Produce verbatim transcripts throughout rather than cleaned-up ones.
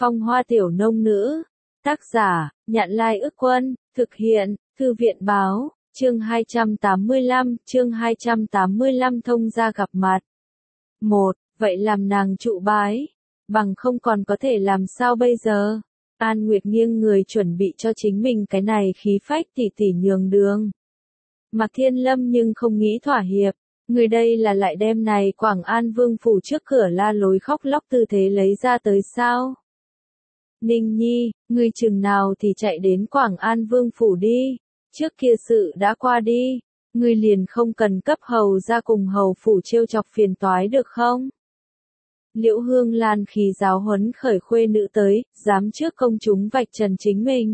Phong Hoa Tiểu Nông Nữ. Tác giả, Nhạn Lai Ức Quân, thực hiện, Thư viện Báo, chương hai trăm tám mươi lăm, chương hai trăm tám mươi lăm thông gia gặp mặt. một. Vậy làm nàng trụ bái, bằng không còn có thể làm sao bây giờ? An Nguyệt nghiêng người chuẩn bị cho chính mình cái này khí phách tỉ tỉ nhường đường. Mạc Thiên Lâm nhưng không nghĩ thỏa hiệp, người đây là lại đem này Quảng An Vương phủ trước cửa la lối khóc lóc tư thế lấy ra tới sao? Ninh Nhi, ngươi chừng nào thì chạy đến Quảng An Vương phủ đi, trước kia sự đã qua đi, ngươi liền không cần cấp hầu ra cùng hầu phủ trêu chọc phiền toái được không? Liễu Hương Lan khí giáo huấn khởi khuê nữ tới, dám trước công chúng vạch trần chính mình.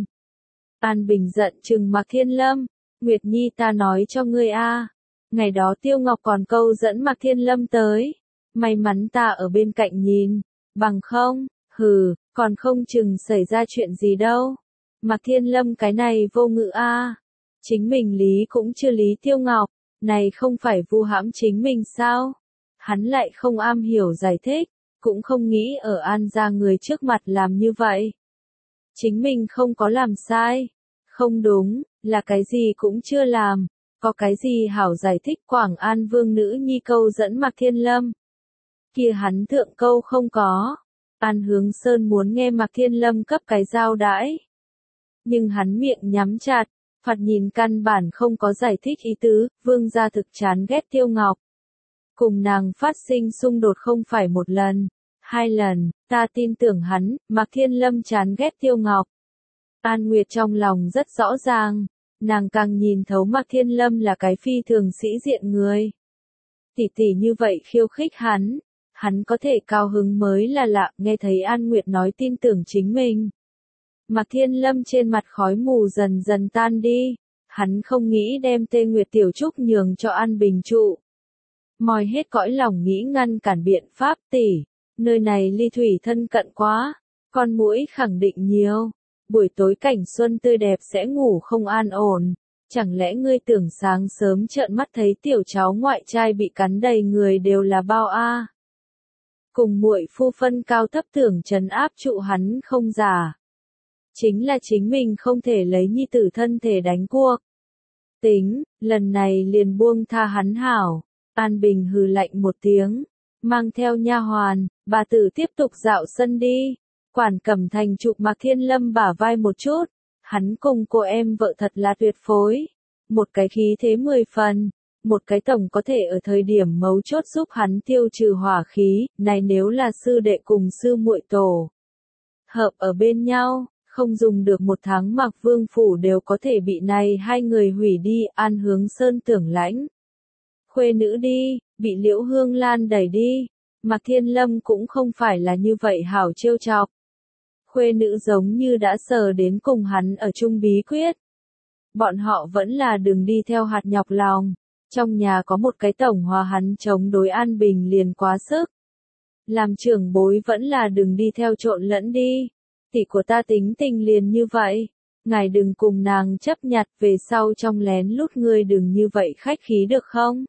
An Bình giận trừng Mạc Thiên Lâm, Nguyệt Nhi ta nói cho ngươi a, ngày đó Tiêu Ngọc còn câu dẫn Mạc Thiên Lâm tới, may mắn ta ở bên cạnh nhìn, bằng không, hừ, còn không chừng xảy ra chuyện gì đâu. Mạc Thiên Lâm cái này vô ngữ a, chính mình lý cũng chưa lý Tiêu Ngọc, này không phải vu hãm chính mình sao? Hắn lại không am hiểu giải thích, cũng không nghĩ ở An gia người trước mặt làm như vậy. Chính mình không có làm sai, không đúng, là cái gì cũng chưa làm, có cái gì hảo giải thích Quảng An Vương nữ nhi câu dẫn Mạc Thiên Lâm. Kia hắn thượng câu không có, An Hướng Sơn muốn nghe Mạc Thiên Lâm cấp cái giao đãi. Nhưng hắn miệng nhắm chặt, phạt nhìn căn bản không có giải thích ý tứ, Vương gia thực chán ghét Tiêu Ngọc. Cùng nàng phát sinh xung đột không phải một lần, hai lần, ta tin tưởng hắn, Mạc Thiên Lâm chán ghét Tiêu Ngọc. An Nguyệt trong lòng rất rõ ràng, nàng càng nhìn thấu Mạc Thiên Lâm là cái phi thường sĩ diện người. Tỷ tỷ như vậy khiêu khích hắn, hắn có thể cao hứng mới là lạ, nghe thấy An Nguyệt nói tin tưởng chính mình. Mạc Thiên Lâm trên mặt khói mù dần dần tan đi, hắn không nghĩ đem Tê Nguyệt Tiểu Trúc nhường cho An Bình trụ. Moi hết cõi lòng nghĩ ngăn cản biện pháp tỷ, nơi này ly thủy thân cận quá, con muỗi khẳng định nhiều, buổi tối cảnh xuân tươi đẹp sẽ ngủ không an ổn, chẳng lẽ ngươi tưởng sáng sớm trợn mắt thấy tiểu cháu ngoại trai bị cắn đầy người đều là bao a? Cùng muội phu phân cao thấp tưởng trấn áp trụ hắn không giả. Chính là chính mình không thể lấy nhi tử thân thể đánh cuộc. Tính, lần này liền buông tha hắn hảo. An Bình hừ lạnh một tiếng, mang theo nha hoàn, bà tử tiếp tục dạo sân đi. Quản Cẩm Thành chụp Mạc Thiên Lâm bả vai một chút, hắn cùng cô em vợ thật là tuyệt phối. Một cái khí thế mười phần, một cái tổng có thể ở thời điểm mấu chốt giúp hắn tiêu trừ hỏa khí, này nếu là sư đệ cùng sư muội tổ. Hợp ở bên nhau, không dùng được một tháng Mạc Vương phủ đều có thể bị này hai người hủy đi, An Hướng Sơn tưởng lãnh. Khuê nữ đi, bị Liễu Hương Lan đẩy đi, Mạc Thiên Lâm cũng không phải là như vậy hảo trêu chọc. Khuê nữ giống như đã sờ đến cùng hắn ở chung bí quyết. Bọn họ vẫn là đừng đi theo hạt nhọc lòng, trong nhà có một cái tổng hòa hắn chống đối An Bình liền quá sức. Làm trưởng bối vẫn là đừng đi theo trộn lẫn đi, tỷ của ta tính tình liền như vậy, ngài đừng cùng nàng chấp nhặt về sau trong lén lút ngươi đừng như vậy khách khí được không?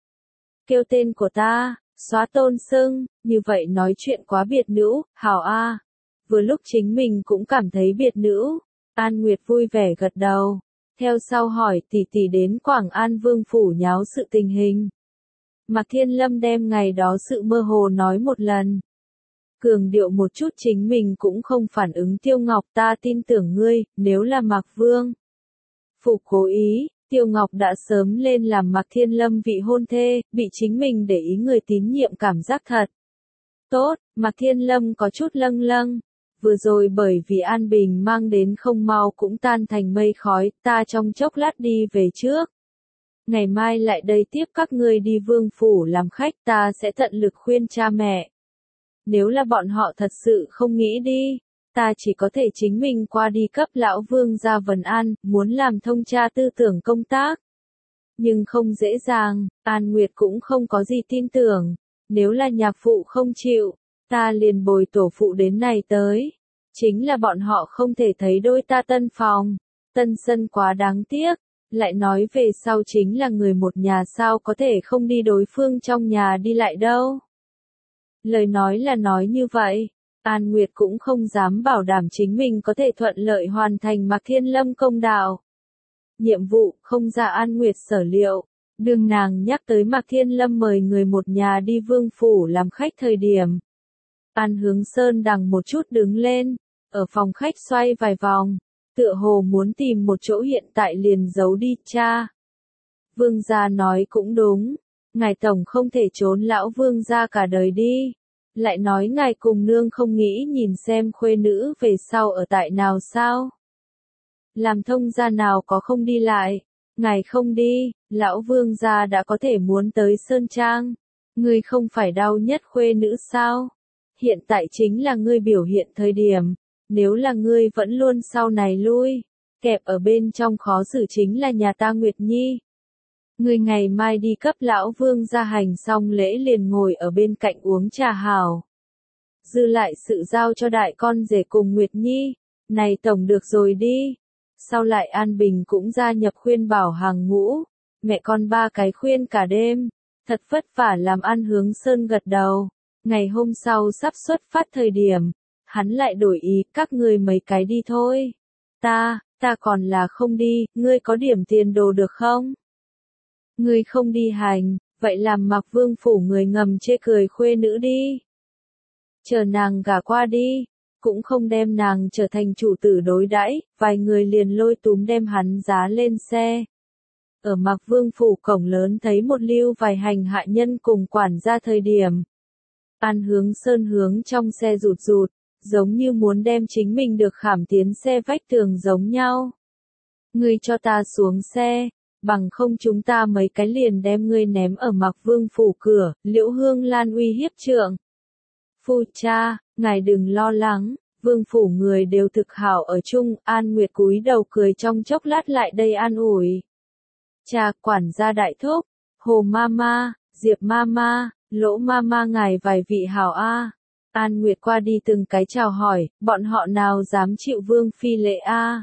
Kêu tên của ta, xóa tôn xưng, như vậy nói chuyện quá biệt nữ, hảo a. Vừa lúc chính mình cũng cảm thấy biệt nữ, An Nguyệt vui vẻ gật đầu, theo sau hỏi tỷ tỷ đến Quảng An Vương phủ nháo sự tình hình. Mạc Thiên Lâm đem ngày đó sự mơ hồ nói một lần. Cường điệu một chút chính mình cũng không phản ứng Tiêu Ngọc, ta tin tưởng ngươi, nếu là Mạc Vương phủ cố ý, Tiêu Ngọc đã sớm lên làm Mạc Thiên Lâm vị hôn thê, bị chính mình để ý người tín nhiệm cảm giác thật tốt. Mạc Thiên Lâm có chút lâng lâng, vừa rồi bởi vì An Bình mang đến không mau cũng tan thành mây khói, ta trong chốc lát đi về trước. Ngày mai lại đây tiếp các ngươi đi Vương phủ làm khách, ta sẽ tận lực khuyên cha mẹ. Nếu là bọn họ thật sự không nghĩ đi, ta chỉ có thể chính mình qua đi cấp lão Vương ra vấn an, muốn làm thông tra tư tưởng công tác. Nhưng không dễ dàng, An Nguyệt cũng không có gì tin tưởng, nếu là nhạc phụ không chịu, ta liền bồi tổ phụ đến này tới. Chính là bọn họ không thể thấy đôi ta tân phòng, tân sân quá đáng tiếc, lại nói về sau chính là người một nhà sao có thể không đi đối phương trong nhà đi lại đâu. Lời nói là nói như vậy, An Nguyệt cũng không dám bảo đảm chính mình có thể thuận lợi hoàn thành Mạc Thiên Lâm công đạo. Nhiệm vụ không ra An Nguyệt sở liệu. Đường nàng nhắc tới Mạc Thiên Lâm mời người một nhà đi Vương Phủ làm khách thời điểm. An Hướng Sơn đằng một chút đứng lên, ở phòng khách xoay vài vòng, tựa hồ muốn tìm một chỗ hiện tại liền giấu đi cha. Vương gia nói cũng đúng, ngài tổng không thể trốn lão vương gia cả đời đi. Lại nói ngài cùng nương không nghĩ nhìn xem khuê nữ về sau ở tại nào sao? Làm thông gia nào có không đi lại? Ngài không đi, lão vương gia đã có thể muốn tới Sơn Trang. Ngươi không phải đau nhất khuê nữ sao? Hiện tại chính là ngươi biểu hiện thời điểm. Nếu là ngươi vẫn luôn sau này lui, kẹp ở bên trong khó xử chính là nhà ta Nguyệt Nhi. Ngươi ngày mai đi cấp lão vương gia hành xong lễ liền ngồi ở bên cạnh uống trà hảo. Dư lại sự giao cho đại con rể cùng Nguyệt Nhi, này tổng được rồi đi. Sau lại An Bình cũng gia nhập khuyên bảo hàng ngũ, mẹ con ba cái khuyên cả đêm, thật vất vả làm An Hướng Sơn gật đầu. Ngày hôm sau sắp xuất phát thời điểm, hắn lại đổi ý, các ngươi mấy cái đi thôi. Ta, ta còn là không đi, ngươi có điểm tiền đồ được không? Ngươi không đi hành, vậy làm Mạc Vương Phủ người ngầm chê cười khuê nữ đi. Chờ nàng gả qua đi, cũng không đem nàng trở thành chủ tử đối đãi, vài người liền lôi túm đem hắn giá lên xe. Ở Mạc Vương Phủ cổng lớn thấy một lưu vài hành hạ nhân cùng quản gia thời điểm. An Hướng Sơn hướng trong xe rụt rụt, giống như muốn đem chính mình được khảm tiến xe vách tường giống nhau. Ngươi cho ta xuống xe, bằng không chúng ta mấy cái liền đem ngươi ném ở Mạc Vương Phủ cửa, Liễu Hương Lan uy hiếp trượng. Phu cha, ngài đừng lo lắng, Vương Phủ người đều thực hảo ở chung, An Nguyệt cúi đầu cười trong chốc lát lại đây an ủi. Cha, quản gia đại thúc, Hồ Mama, Diệp Mama, Lỗ Mama ngài vài vị hảo a. An Nguyệt qua đi từng cái chào hỏi, bọn họ nào dám chịu Vương phi lễ a.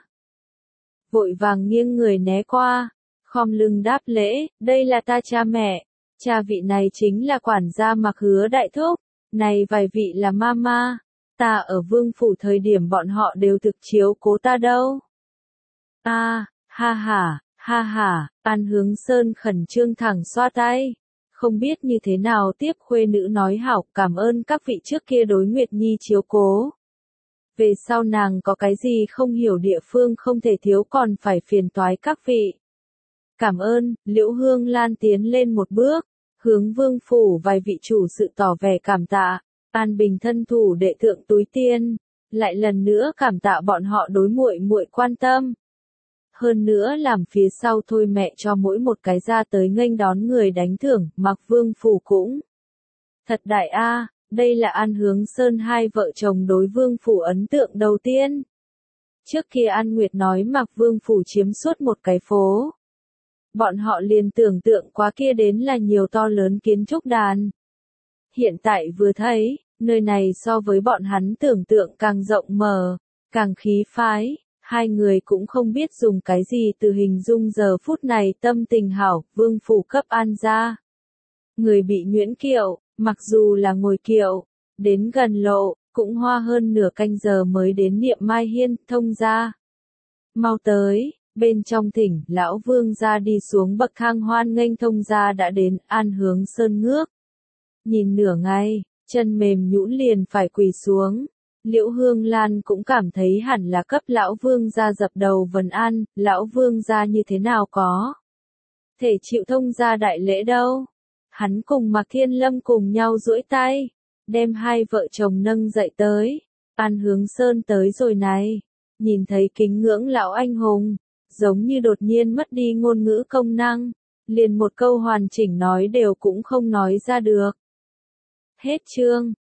Vội vàng nghiêng người né qua, khom lưng đáp lễ, đây là ta cha mẹ, cha vị này chính là quản gia Mạc Hứa đại thúc, này vài vị là Mama, ta ở Vương Phủ thời điểm bọn họ đều thực chiếu cố ta đâu. A, ha ha, ha ha, An Hướng Sơn khẩn trương thẳng xoa tay. Không biết như thế nào tiếp khuê nữ nói hảo, cảm ơn các vị trước kia đối Nguyệt Nhi chiếu cố. Về sau nàng có cái gì không hiểu địa phương không thể thiếu còn phải phiền toái các vị. Cảm ơn, Liễu Hương Lan tiến lên một bước, hướng Vương Phủ vài vị chủ sự tỏ vẻ cảm tạ. An Bình thân thủ đệ thượng túi tiên, lại lần nữa cảm tạ bọn họ đối muội muội quan tâm. Hơn nữa làm phía sau thôi mẹ cho mỗi một cái ra tới nghênh đón người đánh thưởng, Mạc Vương Phủ cũng. Thật đại a, đây là An Hướng Sơn hai vợ chồng đối Vương Phủ ấn tượng đầu tiên. Trước kia An Nguyệt nói Mạc Vương Phủ chiếm suốt một cái phố. Bọn họ liền tưởng tượng quá kia đến là nhiều to lớn kiến trúc đàn. Hiện tại vừa thấy, nơi này so với bọn hắn tưởng tượng càng rộng mở, càng khí phái. Hai người cũng không biết dùng cái gì từ hình dung giờ phút này tâm tình hảo, Vương Phủ cấp An ra. Người bị nhuyễn kiệu, mặc dù là ngồi kiệu, đến gần lộ, cũng hoa hơn nửa canh giờ mới đến Niệm Mai Hiên, thông ra. Mau tới, bên trong thỉnh, lão Vương ra đi xuống bậc thang hoan nghênh thông ra đã đến, An Hướng Sơn ngước. Nhìn nửa ngày, chân mềm nhũn liền phải quỳ xuống. Liễu Hương Lan cũng cảm thấy hẳn là cấp lão Vương gia dập đầu vần an, lão Vương gia như thế nào có thể chịu thông gia đại lễ đâu. Hắn cùng Mạc Thiên Lâm cùng nhau duỗi tay, đem hai vợ chồng nâng dậy tới. An Hướng Sơn tới rồi này, nhìn thấy kính ngưỡng lão anh hùng, giống như đột nhiên mất đi ngôn ngữ công năng, liền một câu hoàn chỉnh nói đều cũng không nói ra được. Hết chương.